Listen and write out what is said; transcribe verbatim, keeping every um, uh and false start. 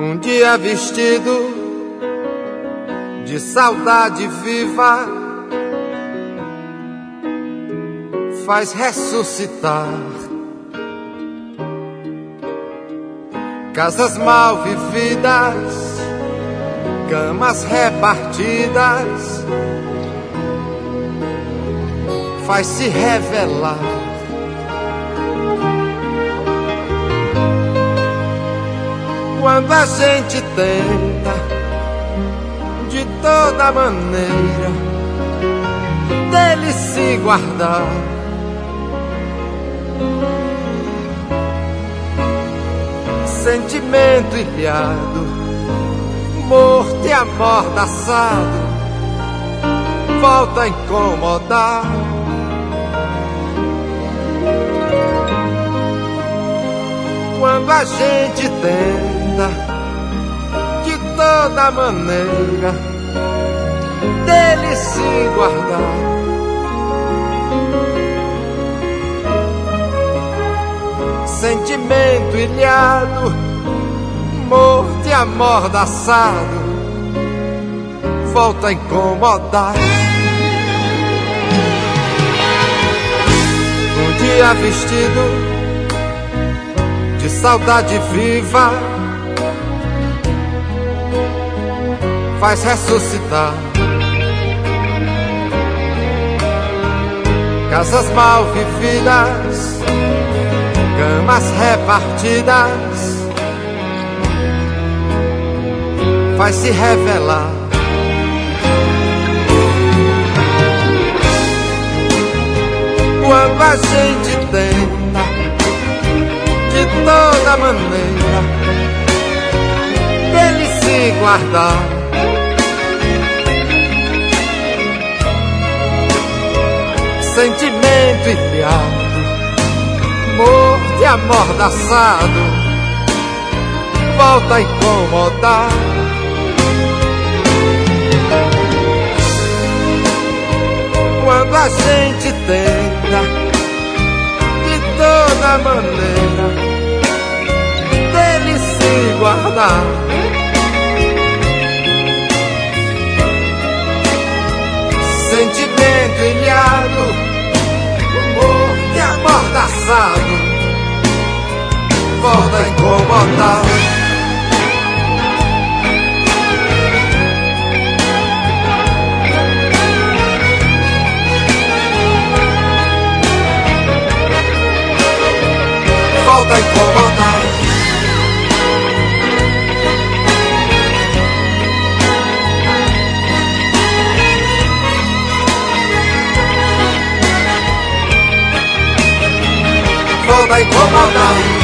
Um dia vestido de saudade viva, faz ressuscitar casas mal vividas, camas repartidas, faz se revelar quando a gente tenta de toda maneira dele se guardar. Sentimento ilhado, morto e amordaçado, volta a incomodar. Quando a gente tenta de toda maneira dele se guardar. Sentimento ilhado, morto e amordaçado, volta a incomodar. Um dia vestido de saudade viva, faz ressuscitar casas mal vividas, camas repartidas, faz se revelar quando a gente tenta de toda maneira dele se guardar. Sentimento ilhado, morto e amordaçado, volta a incomodar. Quando a gente tenta de toda maneira dele se guardar. Sentimento ilhado, morto e amordaçado, volta a incomodar. Volta a incomodar. Volta a incomodar.